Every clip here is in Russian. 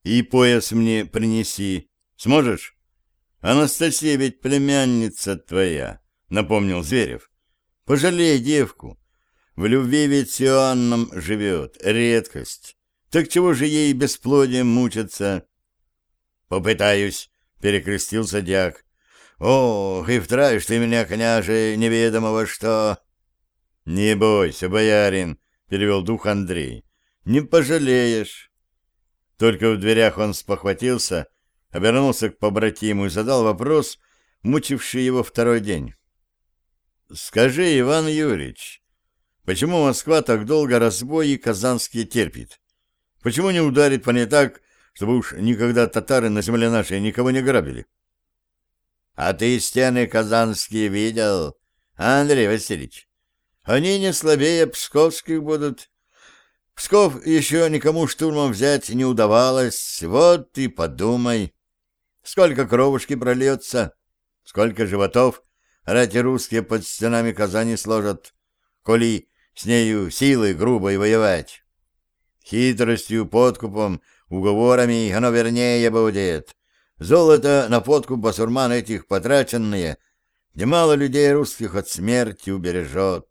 И пояс мне принеси. Сможешь? Анастасия ведь племянница твоя, напомнил Зверев. Пожалей девку. В любви ведь с Иоанном живет. Редкость. Так чего же ей бесплодием мучиться? Попытаюсь, перекрестился дьяк. Ох, и втраешь ты меня, княже, неведомого что. Не бойся, боярин, перевел дух Андрей. Не пожалеешь. Только в дверях он спохватился, обернулся к побратиму и задал вопрос, мучивший его второй день. «Скажи, Иван Юрьевич, почему Москва так долго разбои казанские терпит? Почему не ударит по ней так, чтобы уж никогда татары на земле нашей никого не грабили?» «А ты стены казанские видел, Андрей Васильевич? Они не слабее псковских будут». Псков еще никому штурмом взять не удавалось, вот и подумай. Сколько кровушки прольется, сколько животов рати русские под стенами Казани сложат, коли с нею силой грубой воевать. Хитростью, подкупом, уговорами оно вернее будет. Золото на подкуп басурман этих потраченное, немало людей русских от смерти убережет.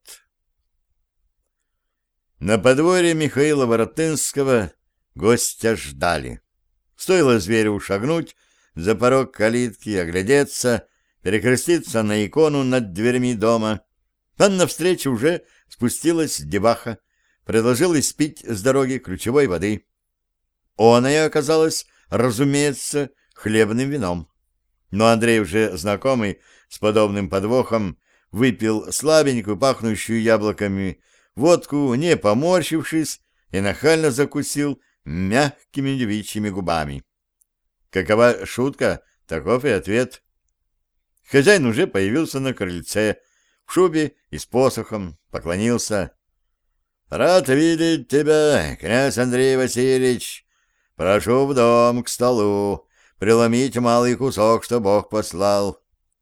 На подворье Михаила Воротынского гостя ждали. Стоило зверю шагнуть за порог калитки, оглядеться, перекреститься на икону над дверьми дома. Там навстречу уже спустилась деваха, предложила испить с дороги ключевой воды. Оная оказалась, разумеется, хлебным вином. Но Андрей, уже знакомый с подобным подвохом, выпил слабенькую, пахнущую яблоками, водку, не поморщившись, и нахально закусил мягкими девичьими губами. Какова шутка, таков и ответ. Хозяин уже появился на крыльце, в шубе и с посохом, поклонился. «Рад видеть тебя, князь Андрей Васильевич. Прошу в дом к столу, преломить малый кусок, что Бог послал».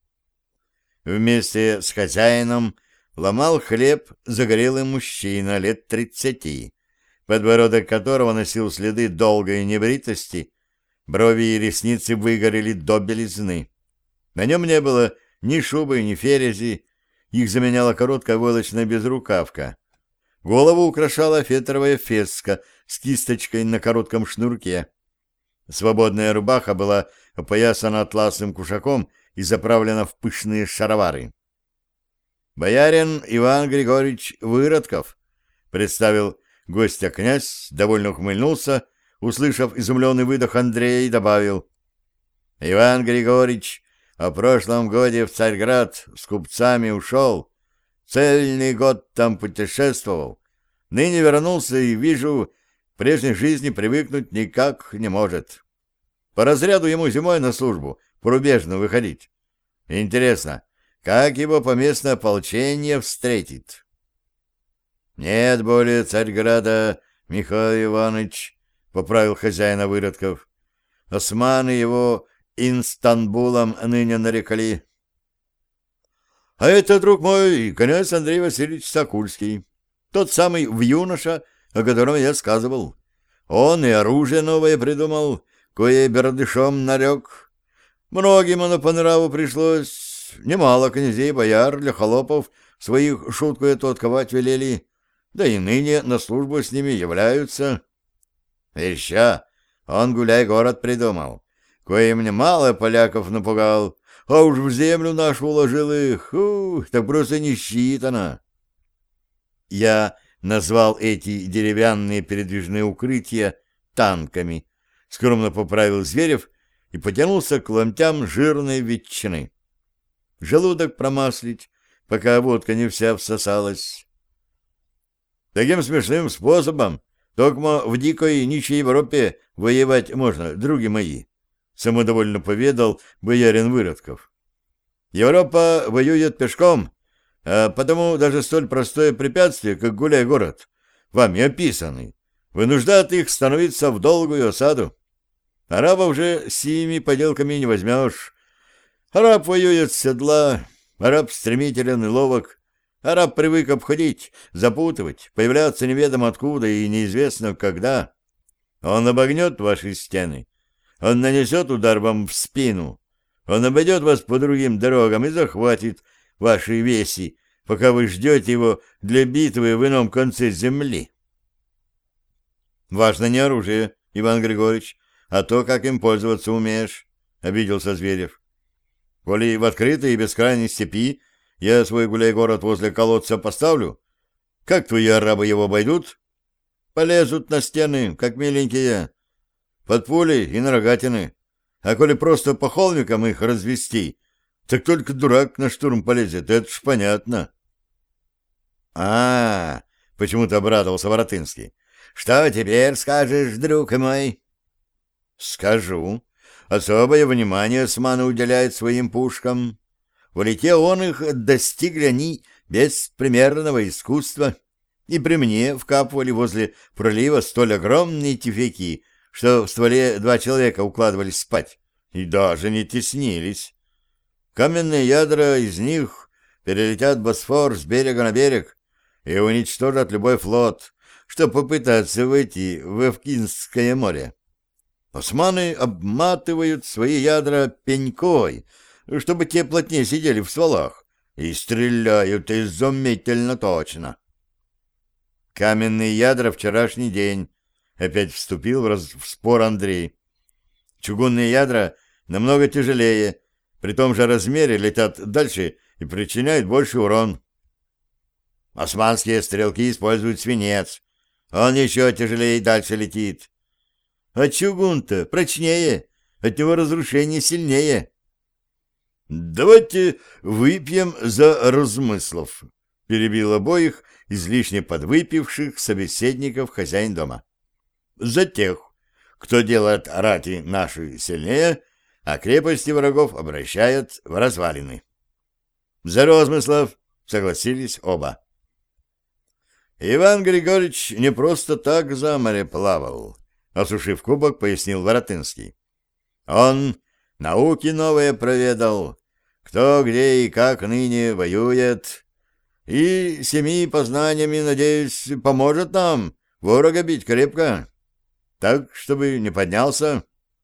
Вместе с хозяином ломал хлеб загорелый мужчина лет 30, подбородок которого носил следы долгой небритости, брови и ресницы выгорели до белизны. На нем не было ни шубы, ни ферези, их заменяла короткая войлочная безрукавка. Голову украшала фетровая феска с кисточкой на коротком шнурке. Свободная рубаха была опоясана атласным кушаком и заправлена в пышные шаровары. «Боярин Иван Григорьевич Выродков», — представил гостя князь, довольно ухмыльнулся, услышав изумленный выдох Андрея, и добавил: «Иван Григорьевич о прошлом годе в Царьград с купцами ушел, цельный год там путешествовал, ныне вернулся и, вижу, в прежней жизни привыкнуть никак не может. По разряду ему зимой на службу порубежную выходить. Интересно, как его поместное ополчение встретит?» «Нет более Царьграда, Михаил Иванович», — поправил хозяина Выродков. «Османы его Инстанбулом ныне нарекли». «А это, друг мой, князь Андрей Васильевич Сокульский, тот самый вьюноша, о котором я сказывал. Он и оружие новое придумал, кое бердышом нарек. Многим оно по нраву пришлось». Немало князей и бояр для холопов своих шутку эту отковать велели, да и ныне на службу с ними являются. Еще он гуляй-город придумал, коим немало поляков напугал, а уж в землю нашу уложил их, так просто не считано. Я назвал эти деревянные передвижные укрытия танками, скромно поправил Зверев и потянулся к ломтям жирной ветчины. Желудок промаслить, пока водка не вся всосалась. Таким смешным способом только в дикой ничьей Европе воевать можно, други мои, самодовольно поведал боярин Выродков. Европа воюет пешком, а потому даже столь простое препятствие, как гуляй-город, вами описанный, вынуждает их становиться в долгую осаду. Арабов же сими поделками не возьмешь. Араб воюет с седла, араб стремителен и ловок, араб привык обходить, запутывать, появляться неведомо откуда и неизвестно когда. Он обогнет ваши стены, он нанесет удар вам в спину, он обойдет вас по другим дорогам и захватит ваши веси, пока вы ждете его для битвы в ином конце земли. Важно не оружие, Иван Григорьевич, а то, как им пользоваться умеешь, — обиделся Зверев. Коли в открытой и бескрайней степи я свой гуляй-город возле колодца поставлю, как твои арабы его обойдут? Полезут на стены, как миленькие, под пули и на рогатины. А коли просто по холмикам их развести, так только дурак на штурм полезет, это ж понятно. Почему-то обрадовался Воротынский. Что теперь скажешь, друг мой? Скажу. Особое внимание османы уделяют своим пушкам. В реке он их достигли они беспримерного искусства, и при мне вкапывали возле пролива столь огромные тюфяки, что в стволе 2 человека укладывались спать, и даже не теснились. Каменные ядра из них перелетят Босфор с берега на берег и уничтожат любой флот, что попытается выйти в Эвкинское море. Османы обматывают свои ядра пенькой, чтобы те плотнее сидели в стволах, и стреляют изумительно точно. Каменные ядра вчерашний день. Опять вступил в спор Андрей. Чугунные ядра намного тяжелее, при том же размере летят дальше и причиняют больший урон. Османские стрелки используют свинец. Он еще тяжелее и дальше летит. А чугун-то прочнее, от него разрушение сильнее. «Давайте выпьем за Размыслов», — перебил обоих излишне подвыпивших собеседников хозяин дома. «За тех, кто делает рати наши сильнее, а крепости врагов обращает в развалины». «За Размыслов», — согласились оба. Иван Григорьевич не просто так за море плавал, — осушив кубок, пояснил Воротынский. Он науки новые проведал, кто где и как ныне воюет, и 7 познаниями, надеюсь, поможет нам ворога бить крепко, так, чтобы не поднялся.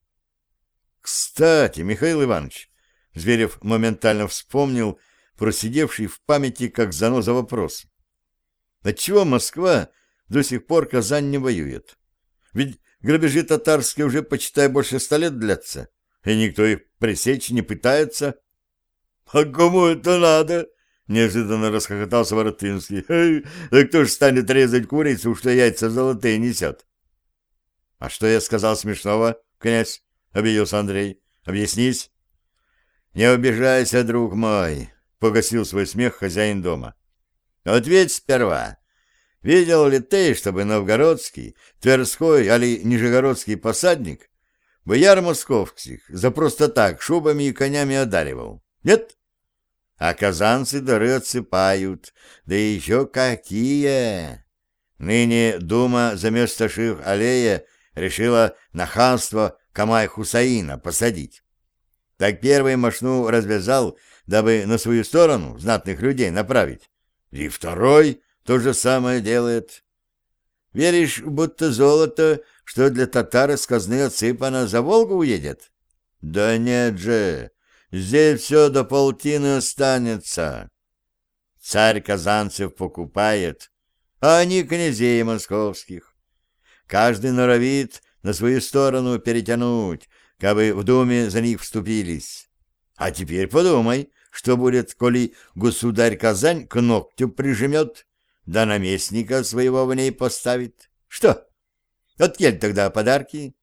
Кстати, Михаил Иванович, Зверев моментально вспомнил просидевший в памяти как заноза вопрос. Отчего Москва до сих пор Казань не воюет? Ведь грабежи татарские уже, почитай, больше 100 лет длятся, и никто их пресечь не пытается. — А кому это надо? — неожиданно расхохотался Воротынский. — Да кто ж станет резать курицу, что яйца золотые несет? — А что я сказал смешного, князь? — обиделся Андрей. — Объяснись. — Не обижайся, друг мой, — погасил свой смех хозяин дома. — Ответь сперва. Видел ли ты, чтобы новгородский, тверской али нижегородский посадник бояр московских за просто так шубами и конями одаривал? Нет? А казанцы дары отсыпают, да еще какие! Ныне дума за место Ших-Алея решила на ханство Камай-Хусаина посадить. Так первый мошну развязал, дабы на свою сторону знатных людей направить, и второй то же самое делает. Веришь, будто золото, что для татар из казны отсыпано, за Волгу уедет? Да нет же, здесь все до полтины останется. Царь казанцев покупает, а они князей московских. Каждый норовит на свою сторону перетянуть, кабы в думе за них вступились. А теперь подумай, что будет, коли государь Казань к ногтю прижмет, да наместника своего в ней поставит. Что? Откель тогда подарки?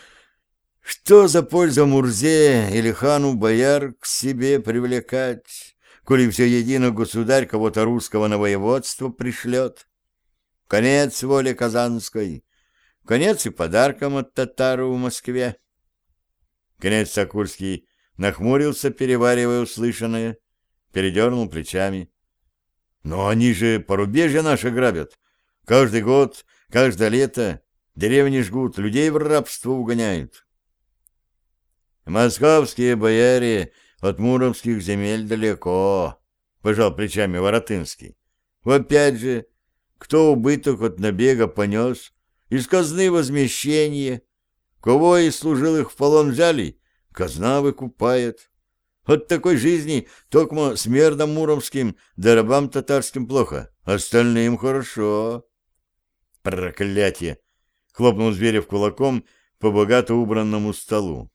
Что за польза Мурзе или хану бояр к себе привлекать, коли все едино государь кого-то русского на воеводство пришлет? Конец воле казанской, конец и подаркам от татар в Москве. Князь Сокурский нахмурился, переваривая услышанное, передернул плечами. Но они же порубежья наши грабят. Каждый год, каждое лето деревни жгут, людей в рабство угоняют. Московские бояре от муромских земель далеко, пожал плечами Воротынский. Опять же, кто убыток от набега понес из казны возмещение. Кого из служилых в полон взяли, казна выкупает. От такой жизни токмо смердам муромским да рабам татарским плохо, остальным хорошо. Проклятие! Хлопнул Зверев кулаком по богато убранному столу.